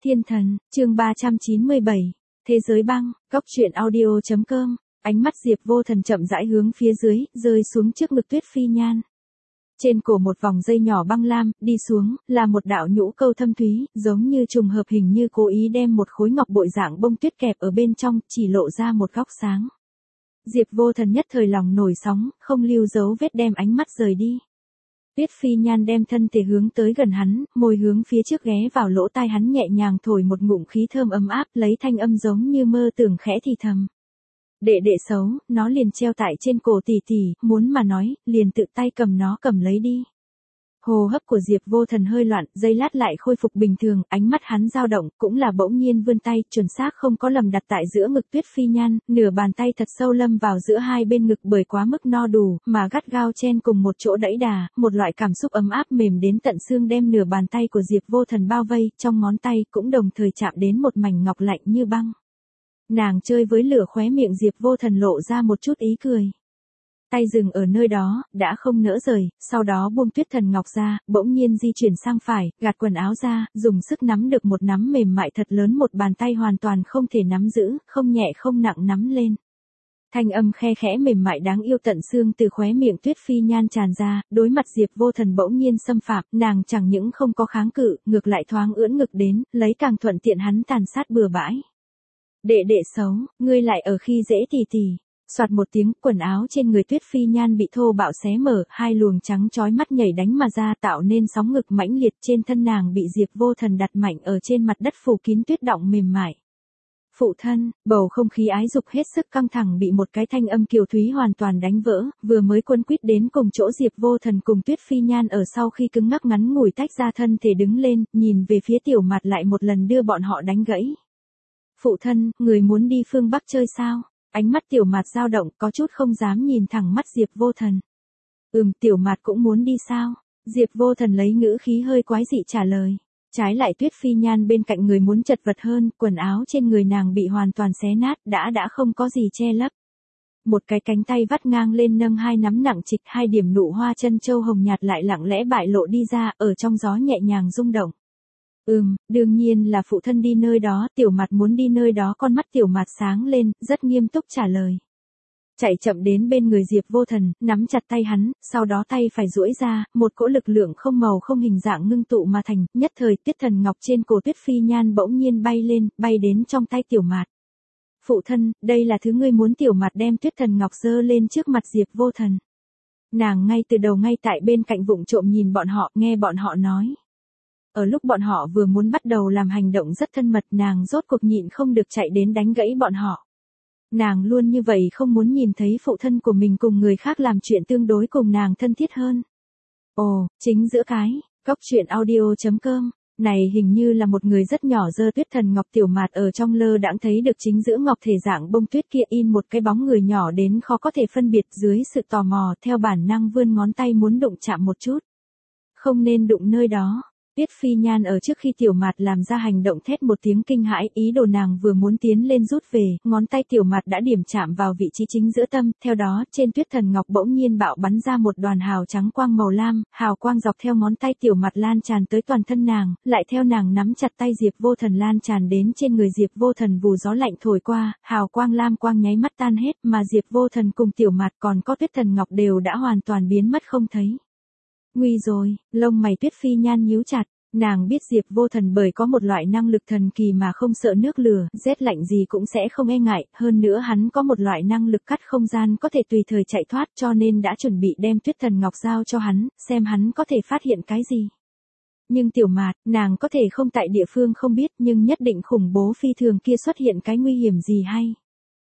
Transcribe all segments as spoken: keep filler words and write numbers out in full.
Thiên thần, chương ba trăm chín mươi bảy, Thế giới băng, góc truyện audio chấm com, ánh mắt Diệp Vô Thần chậm rãi hướng phía dưới, rơi xuống trước ngực Tuyết Phi Nhan. Trên cổ một vòng dây nhỏ băng lam, đi xuống, là một đạo nhũ câu thâm thúy, giống như trùng hợp hình như cố ý đem một khối ngọc bội dạng bông tuyết kẹp ở bên trong, chỉ lộ ra một góc sáng. Diệp Vô Thần nhất thời lòng nổi sóng, không lưu dấu vết đem ánh mắt rời đi. Tuyết Phi Nhan đem thân thể hướng tới gần hắn, môi hướng phía trước ghé vào lỗ tai hắn nhẹ nhàng thổi một ngụm khí thơm ấm áp, lấy thanh âm giống như mơ tưởng khẽ thì thầm. Đệ đệ xấu, nó liền treo tại trên cổ tỷ tỷ, muốn mà nói, liền tự tay cầm nó cầm lấy đi. Hô hấp của Diệp Vô Thần hơi loạn, giây lát lại khôi phục bình thường, ánh mắt hắn dao động, cũng là bỗng nhiên vươn tay, chuẩn xác không có lầm đặt tại giữa ngực Tuyết Phi Nhan, nửa bàn tay thật sâu lâm vào giữa hai bên ngực bởi quá mức no đủ, mà gắt gao chen cùng một chỗ đẫy đà, một loại cảm xúc ấm áp mềm đến tận xương đem nửa bàn tay của Diệp Vô Thần bao vây, trong ngón tay cũng đồng thời chạm đến một mảnh ngọc lạnh như băng. Nàng chơi với lửa khóe miệng Diệp Vô Thần lộ ra một chút ý cười. Tay dừng ở nơi đó, đã không nỡ rời, sau đó buông Tuyết Thần Ngọc ra, bỗng nhiên di chuyển sang phải, gạt quần áo ra, dùng sức nắm được một nắm mềm mại thật lớn, một bàn tay hoàn toàn không thể nắm giữ, không nhẹ không nặng nắm lên. Thanh âm khe khẽ mềm mại đáng yêu tận xương từ khóe miệng Tuyết Phi Nhan tràn ra, đối mặt Diệp Vô Thần bỗng nhiên xâm phạm, nàng chẳng những không có kháng cự, ngược lại thoáng ưỡn ngực đến, lấy càng thuận tiện hắn tàn sát bừa bãi. Đệ đệ xấu, ngươi lại ở khi dễ tỉ tỉ. Soạt một tiếng, quần áo trên người Tuyết Phi Nhan bị thô bạo xé mở, hai luồng trắng chói mắt nhảy đánh mà ra tạo nên sóng ngực mãnh liệt, trên thân nàng bị Diệp Vô Thần đặt mạnh ở trên mặt đất phủ kín tuyết đọng mềm mại. Phụ thân, bầu không khí ái dục hết sức căng thẳng bị một cái thanh âm kiều thúy hoàn toàn đánh vỡ, vừa mới quấn quýt đến cùng chỗ Diệp Vô Thần cùng Tuyết Phi Nhan ở sau khi cứng ngắc ngắn ngủi tách ra thân thể đứng lên, nhìn về phía Tiểu Mạt lại một lần đưa bọn họ đánh gãy. Phụ thân, người muốn đi phương Bắc chơi sao? Ánh mắt Tiểu Mạt dao động, có chút không dám nhìn thẳng mắt Diệp Vô Thần. Ừm, Tiểu Mạt cũng muốn đi sao? Diệp Vô Thần lấy ngữ khí hơi quái dị trả lời. Trái lại Tuyết Phi Nhan bên cạnh người muốn chật vật hơn, quần áo trên người nàng bị hoàn toàn xé nát, đã đã không có gì che lấp. Một cái cánh tay vắt ngang lên nâng hai nắm nặng trịch, hai điểm nụ hoa chân châu hồng nhạt lại lặng lẽ bại lộ đi ra, ở trong gió nhẹ nhàng rung động. Ừm, đương nhiên là phụ thân đi nơi đó, Tiểu Mạt muốn đi nơi đó, con mắt Tiểu Mạt sáng lên, rất nghiêm túc trả lời. Chạy chậm đến bên người Diệp Vô Thần, nắm chặt tay hắn, sau đó tay phải duỗi ra, một cỗ lực lượng không màu không hình dạng ngưng tụ mà thành, nhất thời Tuyết Thần Ngọc trên cổ Tuyết Phi Nhan bỗng nhiên bay lên, bay đến trong tay Tiểu Mạt. Phụ thân, đây là thứ ngươi muốn. Tiểu Mạt đem Tuyết Thần Ngọc giơ lên trước mặt Diệp Vô Thần. Nàng ngay từ đầu ngay tại bên cạnh vụng trộm nhìn bọn họ, nghe bọn họ nói. Ở lúc bọn họ vừa muốn bắt đầu làm hành động rất thân mật, nàng rốt cuộc nhịn không được chạy đến đánh gãy bọn họ. Nàng luôn như vậy không muốn nhìn thấy phụ thân của mình cùng người khác làm chuyện tương đối cùng nàng thân thiết hơn. Ồ, chính giữa cái, góc truyện audio chấm com, này hình như là một người rất nhỏ giơ Tuyết Thần Ngọc. Tiểu Mạt ở trong lơ đãng thấy được chính giữa ngọc thể dạng bông tuyết kia in một cái bóng người nhỏ đến khó có thể phân biệt, dưới sự tò mò, theo bản năng vươn ngón tay muốn đụng chạm một chút. Không nên đụng nơi đó. Tuyết Phi Nhan ở trước khi Tiểu Mạt làm ra hành động thét một tiếng kinh hãi, ý đồ nàng vừa muốn tiến lên rút về, ngón tay Tiểu Mạt đã điểm chạm vào vị trí chính giữa tâm, theo đó, trên Tuyết Thần Ngọc bỗng nhiên bạo bắn ra một đoàn hào trắng quang màu lam, hào quang dọc theo ngón tay Tiểu Mạt lan tràn tới toàn thân nàng, lại theo nàng nắm chặt tay Diệp Vô Thần lan tràn đến trên người Diệp Vô Thần. Vù gió lạnh thổi qua, hào quang lam quang nháy mắt tan hết, mà Diệp Vô Thần cùng Tiểu Mạt còn có Tuyết Thần Ngọc đều đã hoàn toàn biến mất không thấy. Nguy rồi, lông mày Tuyết Phi Nhan nhíu chặt, nàng biết Diệp Vô Thần bởi có một loại năng lực thần kỳ mà không sợ nước lửa, rét lạnh gì cũng sẽ không e ngại, hơn nữa hắn có một loại năng lực cắt không gian có thể tùy thời chạy thoát, cho nên đã chuẩn bị đem Tuyết Thần Ngọc giao cho hắn, xem hắn có thể phát hiện cái gì. Nhưng Tiểu Mạt, nàng có thể không tại địa phương không biết, nhưng nhất định khủng bố phi thường kia xuất hiện cái nguy hiểm gì hay.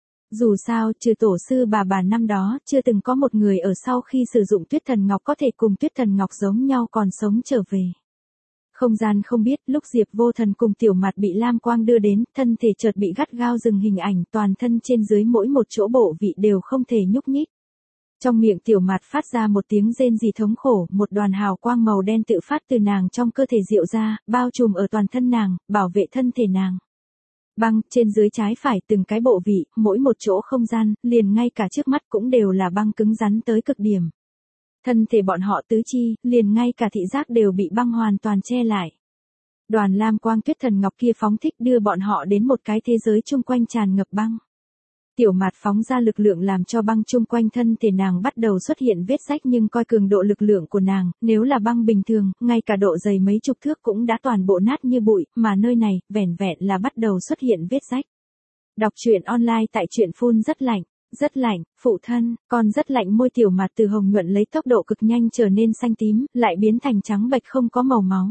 Dù sao, trừ tổ sư bà bà năm đó, chưa từng có một người ở sau khi sử dụng Tuyết Thần Ngọc có thể cùng Tuyết Thần Ngọc giống nhau còn sống trở về. Không gian không biết, lúc Diệp Vô Thần cùng Tiểu Mạt bị lam quang đưa đến, thân thể chợt bị gắt gao dừng hình ảnh, toàn thân trên dưới mỗi một chỗ bộ vị đều không thể nhúc nhích. Trong miệng Tiểu Mạt phát ra một tiếng rên rỉ thống khổ, một đoàn hào quang màu đen tự phát từ nàng trong cơ thể diệu ra, bao trùm ở toàn thân nàng, bảo vệ thân thể nàng. Băng, trên dưới trái phải từng cái bộ vị, mỗi một chỗ không gian, liền ngay cả trước mắt cũng đều là băng cứng rắn tới cực điểm. Thân thể bọn họ tứ chi, liền ngay cả thị giác đều bị băng hoàn toàn che lại. Đoàn lam quang tuyết thần ngọc kia phóng thích đưa bọn họ đến một cái thế giới chung quanh tràn ngập băng. Tiểu Mạt phóng ra lực lượng làm cho băng chung quanh thân thể nàng bắt đầu xuất hiện vết rách, nhưng coi cường độ lực lượng của nàng, nếu là băng bình thường, ngay cả độ dày mấy chục thước cũng đã toàn bộ nát như bụi, mà nơi này, vẻn vẹn là bắt đầu xuất hiện vết rách. Đọc truyện online tại truyện phun rất lạnh, rất lạnh, phụ thân, con rất lạnh. Môi Tiểu Mạt từ hồng nhuận lấy tốc độ cực nhanh trở nên xanh tím, lại biến thành trắng bệch không có màu máu.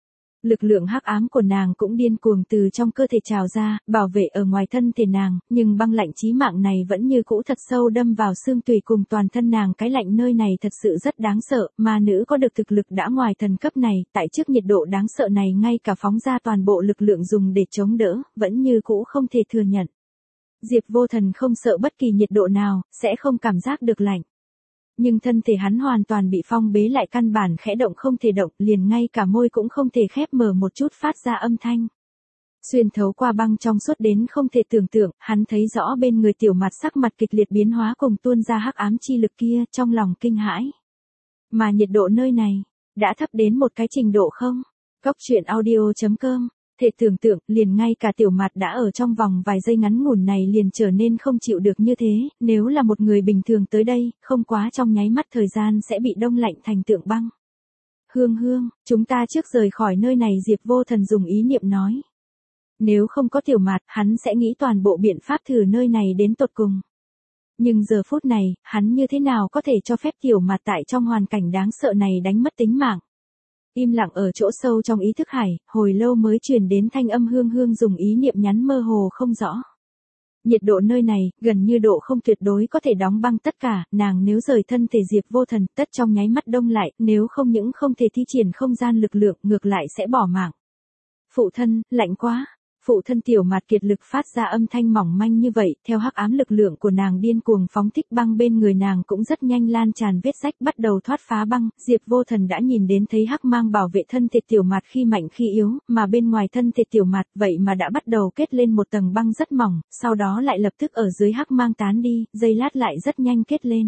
Lực lượng hắc ám của nàng cũng điên cuồng từ trong cơ thể trào ra, bảo vệ ở ngoài thân thể nàng, nhưng băng lạnh chí mạng này vẫn như cũ thật sâu đâm vào xương tủy cùng toàn thân nàng. Cái lạnh nơi này thật sự rất đáng sợ, ma nữ có được thực lực đã ngoài thần cấp này, tại trước nhiệt độ đáng sợ này ngay cả phóng ra toàn bộ lực lượng dùng để chống đỡ, vẫn như cũ không thể thừa nhận. Diệp Vô Thần không sợ bất kỳ nhiệt độ nào, sẽ không cảm giác được lạnh. Nhưng thân thể hắn hoàn toàn bị phong bế lại, căn bản khẽ động không thể động, liền ngay cả môi cũng không thể khép mở một chút phát ra âm thanh. Xuyên thấu qua băng trong suốt đến không thể tưởng tượng, hắn thấy rõ bên người Tiểu Mạt sắc mặt kịch liệt biến hóa cùng tuôn ra hắc ám chi lực kia, trong lòng kinh hãi. Mà nhiệt độ nơi này, đã thấp đến một cái trình độ không? Cốc truyện audio chấm com. Thể tưởng tượng, liền ngay cả Tiểu Mạt đã ở trong vòng vài giây ngắn ngủn này liền trở nên không chịu được như thế, nếu là một người bình thường tới đây, không quá trong nháy mắt thời gian sẽ bị đông lạnh thành tượng băng. Hương Hương, chúng ta trước rời khỏi nơi này. Diệp Vô Thần dùng ý niệm nói. Nếu không có Tiểu Mạt, hắn sẽ nghĩ toàn bộ biện pháp thử nơi này đến tột cùng. Nhưng giờ phút này, hắn như thế nào có thể cho phép Tiểu Mạt tại trong hoàn cảnh đáng sợ này đánh mất tính mạng. Im lặng ở chỗ sâu trong ý thức hải, hồi lâu mới truyền đến thanh âm. Hương Hương dùng ý niệm nhắn mơ hồ không rõ. Nhiệt độ nơi này, gần như độ không tuyệt đối có thể đóng băng tất cả, nàng nếu rời thân thể Diệp Vô Thần, tất trong nháy mắt đông lại, nếu không những không thể thi triển không gian lực lượng, ngược lại sẽ bỏ mạng. Phụ thân, lạnh quá. Phụ thân. Tiểu Mạt kiệt lực phát ra âm thanh mỏng manh như vậy, theo hắc ám lực lượng của nàng điên cuồng phóng thích, băng bên người nàng cũng rất nhanh lan tràn vết rách, bắt đầu thoát phá băng. Diệp Vô Thần đã nhìn đến thấy hắc mang bảo vệ thân thể Tiểu Mạt khi mạnh khi yếu, mà bên ngoài thân thể Tiểu Mạt vậy mà đã bắt đầu kết lên một tầng băng rất mỏng, sau đó lại lập tức ở dưới hắc mang tán đi, giây lát lại rất nhanh kết lên.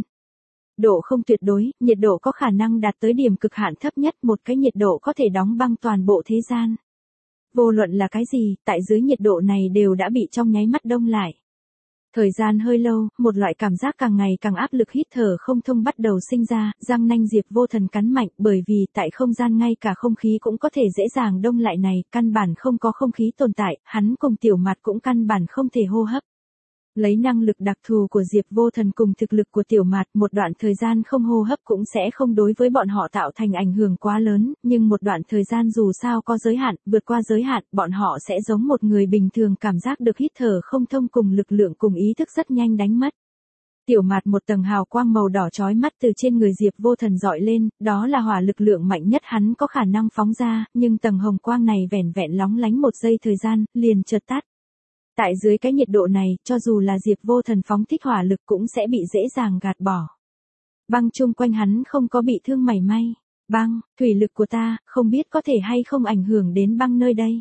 Độ không tuyệt đối, nhiệt độ có khả năng đạt tới điểm cực hạn thấp nhất, một cái nhiệt độ có thể đóng băng toàn bộ thế gian. Vô luận là cái gì, tại dưới nhiệt độ này đều đã bị trong nháy mắt đông lại. Thời gian hơi lâu, một loại cảm giác càng ngày càng áp lực hít thở không thông bắt đầu sinh ra, răng nanh Diệp Vô Thần cắn mạnh, bởi vì tại không gian ngay cả không khí cũng có thể dễ dàng đông lại này, căn bản không có không khí tồn tại, hắn cùng Tiểu Mạt cũng căn bản không thể hô hấp. Lấy năng lực đặc thù của Diệp Vô Thần cùng thực lực của Tiểu Mạt, một đoạn thời gian không hô hấp cũng sẽ không đối với bọn họ tạo thành ảnh hưởng quá lớn, nhưng một đoạn thời gian dù sao có giới hạn, vượt qua giới hạn, bọn họ sẽ giống một người bình thường cảm giác được hít thở không thông cùng lực lượng cùng ý thức rất nhanh đánh mất. Tiểu Mạt một tầng hào quang màu đỏ chói mắt từ trên người Diệp Vô Thần dọi lên, đó là hỏa lực lượng mạnh nhất hắn có khả năng phóng ra, nhưng tầng hồng quang này vẻn vẹn lóng lánh một giây thời gian, liền chợt tắt. Tại dưới cái nhiệt độ này, cho dù là Diệp Vô Thần phóng thích hỏa lực cũng sẽ bị dễ dàng gạt bỏ. Băng chung quanh hắn không có bị thương mảy may. Băng, thủy lực của ta, không biết có thể hay không ảnh hưởng đến băng nơi đây.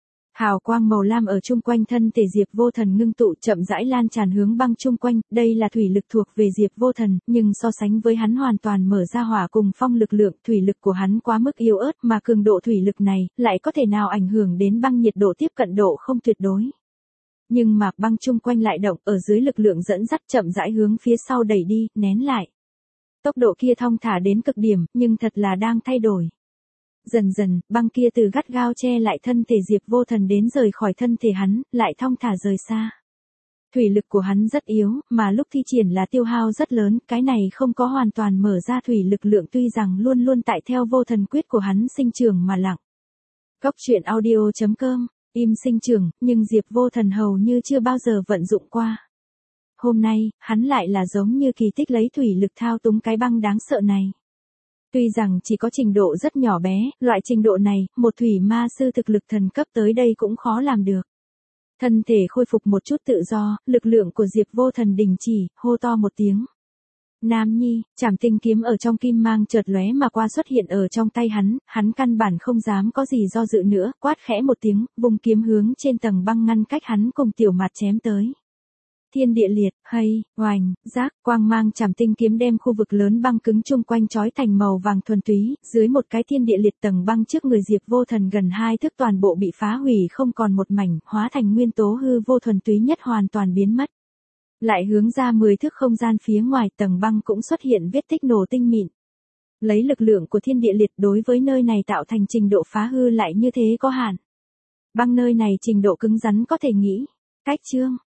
Hào quang màu lam ở chung quanh thân thể Diệp Vô Thần ngưng tụ chậm rãi lan tràn hướng băng chung quanh, đây là thủy lực thuộc về Diệp Vô Thần, nhưng so sánh với hắn hoàn toàn mở ra hỏa cùng phong lực lượng, thủy lực của hắn quá mức yếu ớt, mà cường độ thủy lực này, lại có thể nào ảnh hưởng đến băng nhiệt độ tiếp cận độ không tuyệt đối. Nhưng mà băng chung quanh lại động, ở dưới lực lượng dẫn dắt chậm rãi hướng phía sau đẩy đi, nén lại. Tốc độ kia thong thả đến cực điểm, nhưng thật là đang thay đổi. Dần dần, băng kia từ gắt gao che lại thân thể Diệp Vô Thần đến rời khỏi thân thể hắn, lại thong thả rời xa. Thủy lực của hắn rất yếu, mà lúc thi triển là tiêu hao rất lớn, cái này không có hoàn toàn mở ra thủy lực lượng tuy rằng luôn luôn tại theo Vô Thần quyết của hắn sinh trưởng mà lặng. Cốc truyện audio chấm com. Im sinh trưởng, nhưng Diệp Vô Thần hầu như chưa bao giờ vận dụng qua. Hôm nay, hắn lại là giống như kỳ tích lấy thủy lực thao túng cái băng đáng sợ này. Tuy rằng chỉ có trình độ rất nhỏ bé, loại trình độ này, một thủy ma sư thực lực thần cấp tới đây cũng khó làm được. Thân thể khôi phục một chút tự do, lực lượng của Diệp Vô Thần đình chỉ, hô to một tiếng. Nam Nhi, Trảm Tinh kiếm ở trong kim mang chợt lóe mà qua xuất hiện ở trong tay hắn, hắn căn bản không dám có gì do dự nữa, quát khẽ một tiếng, vùng kiếm hướng trên tầng băng ngăn cách hắn cùng Tiểu Mạt chém tới. Thiên địa liệt, hay, oành, rác, quang mang chảm tinh kiếm đem khu vực lớn băng cứng chung quanh trói thành màu vàng thuần túy, dưới một cái thiên địa liệt tầng băng trước người Diệp Vô Thần gần hai thước toàn bộ bị phá hủy không còn một mảnh, hóa thành nguyên tố hư vô thuần túy nhất hoàn toàn biến mất. Lại hướng ra mười thước không gian phía ngoài tầng băng cũng xuất hiện vết tích nổ tinh mịn. Lấy lực lượng của thiên địa liệt đối với nơi này tạo thành trình độ phá hư lại như thế có hạn. Băng nơi này trình độ cứng rắn có thể nghĩ. Cách chương